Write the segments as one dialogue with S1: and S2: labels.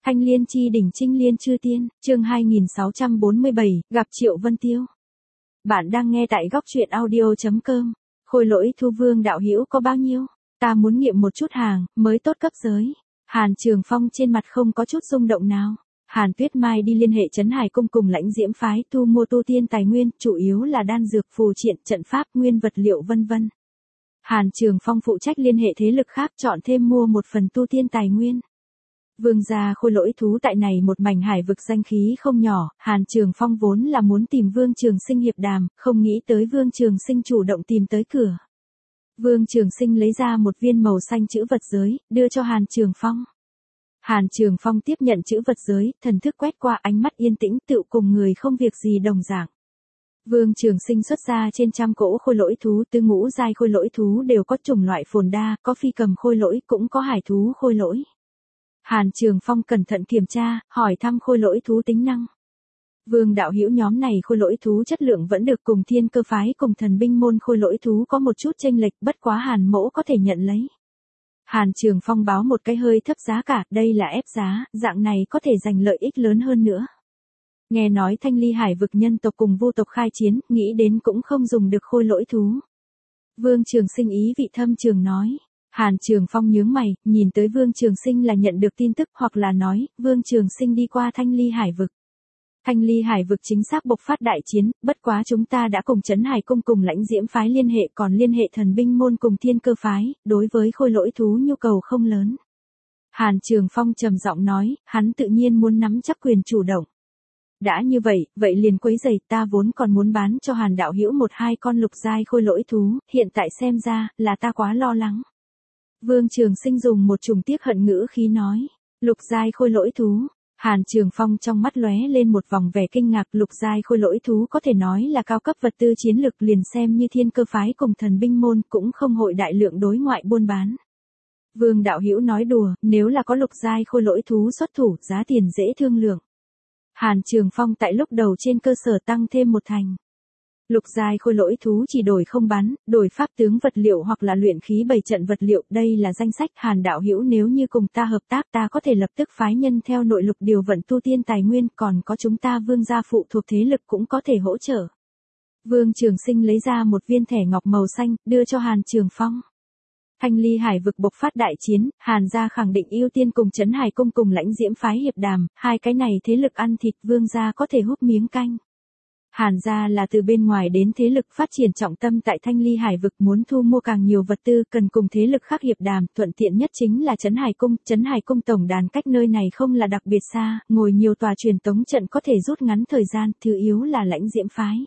S1: Thanh Liên chi đỉnh Trinh Liên chư tiên, chương 2647, gặp Triệu Vân Tiêu. Bạn đang nghe tại góc truyện audio.com. Khôi lỗi thu vương đạo hữu có bao nhiêu? Ta muốn nghiệm một chút hàng, mới tốt cấp giới. Hàn Trường Phong trên mặt không có chút rung động nào. Hàn Tuyết Mai đi liên hệ Trấn Hải Cung cùng Lãnh Diễm phái thu mua tu tiên tài nguyên, chủ yếu là đan dược, phù triện, trận pháp, nguyên vật liệu vân vân. Hàn Trường Phong phụ trách liên hệ thế lực khác chọn thêm mua một phần tu tiên tài nguyên. Vương gia khôi lỗi thú tại này một mảnh hải vực danh khí không nhỏ, Hàn Trường Phong vốn là muốn tìm Vương Trường Sinh hiệp đàm, không nghĩ tới Vương Trường Sinh chủ động tìm tới cửa. Vương Trường Sinh lấy ra một viên màu xanh chữ vật giới, đưa cho Hàn Trường Phong. Hàn Trường Phong tiếp nhận chữ vật giới, thần thức quét qua, ánh mắt yên tĩnh, tựu cùng người không việc gì đồng dạng. Vương Trường Sinh xuất ra trên 100 cỗ khôi lỗi thú, tứ ngũ giai khôi lỗi thú đều có chủng loại phồn đa, có phi cầm khôi lỗi, cũng có hải thú khôi lỗi. Hàn Trường Phong cẩn thận kiểm tra, hỏi thăm khôi lỗi thú tính năng. Vương đạo hữu, nhóm này khôi lỗi thú chất lượng vẫn được, cùng Thiên Cơ phái cùng Thần binh môn khôi lỗi thú có một chút chênh lệch, bất quá Hàn mỗ có thể nhận lấy. Hàn Trường Phong báo một cái hơi thấp giá cả, đây là ép giá, dạng này có thể giành lợi ích lớn hơn nữa. Nghe nói Thanh Ly hải vực nhân tộc cùng vu tộc khai chiến, nghĩ đến cũng không dùng được khôi lỗi thú. Vương Trường Sinh ý vị thâm trường nói. Hàn Trường Phong nhướng mày, nhìn tới Vương Trường Sinh là nhận được tin tức, hoặc là nói, Vương Trường Sinh đi qua Thanh Ly hải vực. Thanh Ly hải vực chính xác bộc phát đại chiến, bất quá chúng ta đã cùng Trấn Hải Cung cùng Lãnh Diễm phái liên hệ, còn liên hệ Thần binh môn cùng Thiên Cơ phái, đối với khôi lỗi thú nhu cầu không lớn. Hàn Trường Phong trầm giọng nói, hắn tự nhiên muốn nắm chắc quyền chủ động. Đã như vậy liền quấy rầy, ta vốn còn muốn bán cho Hàn đạo hữu một hai con lục giai khôi lỗi thú, hiện tại xem ra, là ta quá lo lắng. Vương Trường Sinh dùng một chủng tiếc hận ngữ khí nói, lục giai khôi lỗi thú. Hàn Trường Phong trong mắt lóe lên một vòng vẻ kinh ngạc, lục giai khôi lỗi thú có thể nói là cao cấp vật tư chiến lực, liền xem như Thiên Cơ phái cùng Thần binh môn cũng không hội đại lượng đối ngoại buôn bán. Vương đạo hữu nói đùa, nếu là có lục giai khôi lỗi thú xuất thủ, giá tiền dễ thương lượng. Hàn Trường Phong tại lúc đầu trên cơ sở tăng thêm một thành. Lục giai khôi lỗi thú chỉ đổi không bán, đổi pháp tướng vật liệu hoặc là luyện khí bày trận vật liệu, đây là danh sách. Hàn đạo hữu, nếu như cùng ta hợp tác, ta có thể lập tức phái nhân theo nội lục điều vận tu tiên tài nguyên, còn có chúng ta Vương gia phụ thuộc thế lực cũng có thể hỗ trợ. Vương Trường Sinh lấy ra một viên thẻ ngọc màu xanh, đưa cho Hàn Trường Phong. Thanh Ly hải vực bộc phát đại chiến, Hàn gia khẳng định ưu tiên cùng Trấn Hải Cung cùng Lãnh Diễm phái hiệp đàm, hai cái này thế lực ăn thịt, Vương gia có thể húp miếng canh. Hàn gia là từ bên ngoài đến thế lực phát triển trọng tâm tại Thanh Ly hải vực, muốn thu mua càng nhiều vật tư, cần cùng thế lực khác hiệp đàm, thuận tiện nhất chính là Trấn Hải Cung tổng đàn cách nơi này không là đặc biệt xa, ngồi nhiều tòa truyền tống trận có thể rút ngắn thời gian, thứ yếu là Lãnh Diễm phái.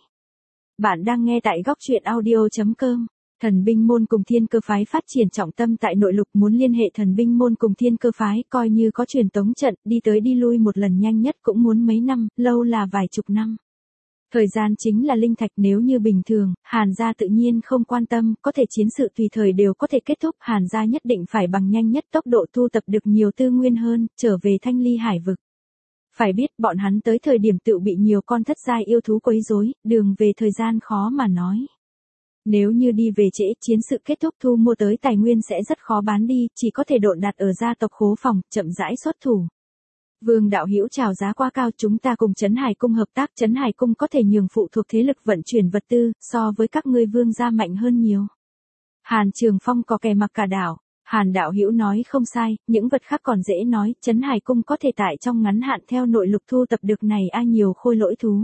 S1: Bạn đang nghe tại góc truyện audio.com. Thần binh môn cùng Thiên Cơ phái phát triển trọng tâm tại nội lục, muốn liên hệ Thần binh môn cùng Thiên Cơ phái, coi như có truyền tống trận, đi tới đi lui một lần nhanh nhất cũng muốn mấy năm, lâu là vài chục năm. Thời gian chính là linh thạch, nếu như bình thường, Hàn gia tự nhiên không quan tâm, có thể chiến sự tùy thời đều có thể kết thúc, Hàn gia nhất định phải bằng nhanh nhất tốc độ thu tập được nhiều tư nguyên hơn, trở về Thanh Ly hải vực. Phải biết, bọn hắn tới thời điểm tự bị nhiều con thất giai yêu thú quấy rối, đường về thời gian khó mà nói. Nếu như đi về trễ, chiến sự kết thúc, thu mua tới tài nguyên sẽ rất khó bán đi, chỉ có thể độn đặt ở gia tộc khố phòng, chậm rãi xuất thủ. Vương đạo hữu chào giá quá cao, chúng ta cùng Trấn Hải Cung hợp tác, Trấn Hải Cung có thể nhường phụ thuộc thế lực vận chuyển vật tư, so với các ngươi Vương gia mạnh hơn nhiều. Hàn Trường Phong có kẻ mặc cả đảo. Hàn đạo hữu nói không sai, những vật khác còn dễ nói, Trấn Hải Cung có thể tại trong ngắn hạn theo nội lục thu tập được này nhiều khôi lỗi thú.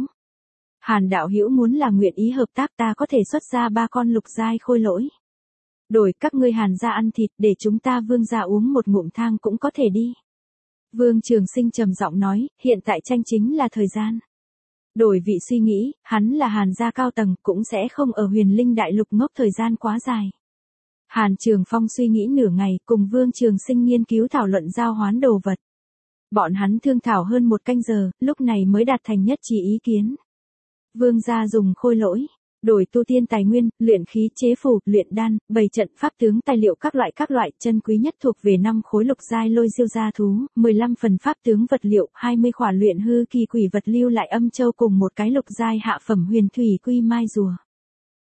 S1: Hàn đạo hữu muốn là nguyện ý hợp tác, ta có thể xuất ra 3 con lục giai khôi lỗi. Đổi các ngươi Hàn gia ăn thịt, để chúng ta Vương gia uống một ngụm thang cũng có thể đi. Vương Trường Sinh trầm giọng nói, hiện tại tranh chính là thời gian. Đổi vị suy nghĩ, hắn là Hàn gia cao tầng, cũng sẽ không ở Huyền Linh đại lục ngốc thời gian quá dài. Hàn Trường Phong suy nghĩ nửa ngày, cùng Vương Trường Sinh nghiên cứu thảo luận giao hoán đồ vật. Bọn hắn thương thảo hơn 1 canh giờ, lúc này mới đạt thành nhất trí ý kiến. Vương gia dùng khôi lỗi, đổi tu tiên tài nguyên, luyện khí, chế phù, luyện đan, bày trận, pháp tướng, tài liệu các loại, chân quý nhất thuộc về 5 khối lục giai lôi diêu gia thú, 15 phần pháp tướng vật liệu, 20 khỏa luyện hư kỳ quỷ vật lưu lại âm châu cùng một cái lục giai hạ phẩm huyền thủy quy mai rùa.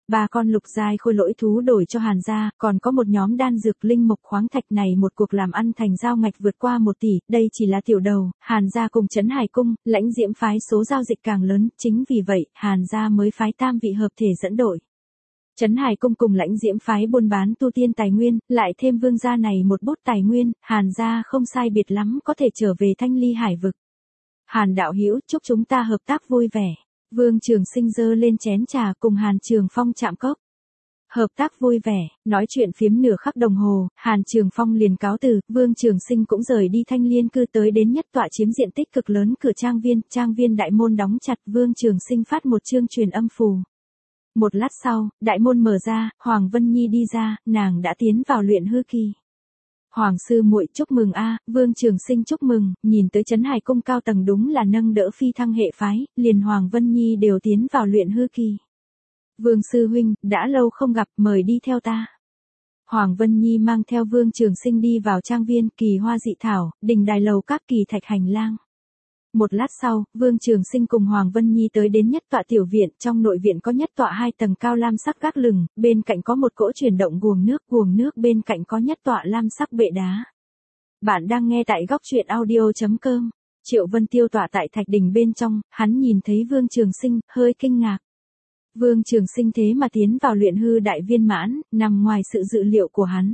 S1: 3 con lục giai khôi lỗi thú đổi cho Hàn gia, còn có một nhóm đan dược linh mộc khoáng thạch này, một cuộc làm ăn thành giao ngạch vượt qua 1 tỷ, đây chỉ là tiểu đầu, Hàn gia cùng Trấn Hải cung, Lãnh Diễm phái số giao dịch càng lớn, chính vì vậy, Hàn gia mới phái tam vị hợp thể dẫn đội. Trấn Hải cung cùng Lãnh Diễm phái buôn bán tu tiên tài nguyên, lại thêm Vương gia này một bút tài nguyên, Hàn gia không sai biệt lắm có thể trở về Thanh Ly Hải vực. Hàn đạo hữu, chúc chúng ta hợp tác vui vẻ. Vương Trường Sinh giơ lên chén trà cùng Hàn Trường Phong chạm cốc. Hợp tác vui vẻ, nói chuyện phiếm nửa khắc đồng hồ, Hàn Trường Phong liền cáo từ, Vương Trường Sinh cũng rời đi Thanh Liên cư tới đến nhất tọa chiếm diện tích cực lớn cửa trang viên đại môn đóng chặt, Vương Trường Sinh phát một chương truyền âm phù. Một lát sau, đại môn mở ra, Hoàng Vân Nhi đi ra, nàng đã tiến vào luyện hư kỳ. Hoàng sư muội chúc mừng a, Vương Trường Sinh chúc mừng, nhìn tới Trấn Hải cung cao tầng đúng là nâng đỡ phi thăng hệ phái, liền Hoàng Vân Nhi đều tiến vào luyện hư kỳ. Vương sư huynh, đã lâu không gặp, mời đi theo ta. Hoàng Vân Nhi mang theo Vương Trường Sinh đi vào trang viên, kỳ hoa dị thảo, đình đài lầu các kỳ thạch hành lang. Một lát sau, Vương Trường Sinh cùng Hoàng Vân Nhi tới đến nhất tọa tiểu viện, trong nội viện có nhất tọa 2 tầng cao lam sắc gác lửng, bên cạnh có một cỗ chuyển động guồng nước bên cạnh có nhất tọa lam sắc bệ đá. Bạn đang nghe tại góc truyện audio.com. Triệu Vân Tiêu tọa tại thạch đỉnh bên trong, hắn nhìn thấy Vương Trường Sinh, hơi kinh ngạc. Vương Trường Sinh thế mà tiến vào luyện hư đại viên mãn, nằm ngoài sự dự liệu của hắn.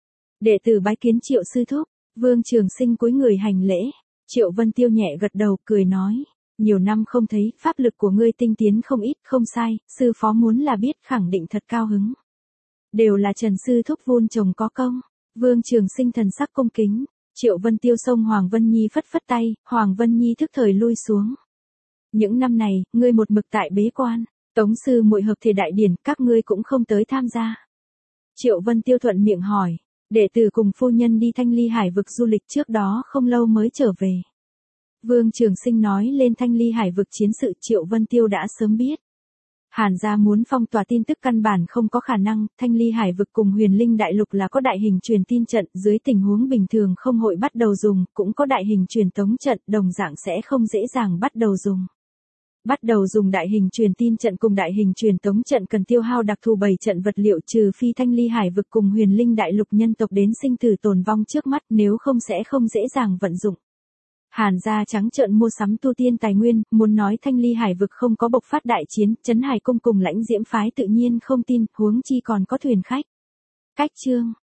S1: Đệ tử bái kiến Triệu sư thúc, Vương Trường Sinh cúi người hành lễ. Triệu Vân Tiêu nhẹ gật đầu, cười nói, nhiều năm không thấy, pháp lực của ngươi tinh tiến không ít, không sai, sư phó muốn là biết khẳng định thật cao hứng. Đều là Trần sư thúc vun trồng có công. Vương Trường Sinh thần sắc cung kính. Triệu Vân Tiêu xông Hoàng Vân Nhi phất phất tay, Hoàng Vân Nhi thức thời lui xuống. Những năm này, ngươi một mực tại bế quan, Tống sư muội hợp thể đại điển, các ngươi cũng không tới tham gia. Triệu Vân Tiêu thuận miệng hỏi. Đệ tử cùng phu nhân đi Thanh Ly Hải vực du lịch trước đó không lâu mới trở về. Vương Trường Sinh nói lên Thanh Ly Hải vực chiến sự, Triệu Vân Tiêu đã sớm biết. Hàn gia muốn phong tỏa tin tức căn bản không có khả năng, Thanh Ly Hải vực cùng Huyền Linh Đại Lục là có đại hình truyền tin trận, dưới tình huống bình thường không hội bắt đầu dùng, cũng có đại hình truyền tống trận, đồng dạng sẽ không dễ dàng bắt đầu dùng. Bắt đầu dùng đại hình truyền tin trận cùng đại hình truyền tống trận cần tiêu hao đặc thù 7 trận vật liệu, trừ phi Thanh Ly Hải vực cùng Huyền Linh Đại Lục nhân tộc đến sinh tử tồn vong trước mắt, nếu không sẽ không dễ dàng vận dụng. Hàn gia trắng trợn mua sắm tu tiên tài nguyên, muốn nói Thanh Ly Hải vực không có bộc phát đại chiến, Trấn Hải cung cùng Lãnh Diễm phái tự nhiên không tin, huống chi còn có thuyền khách. Cách chương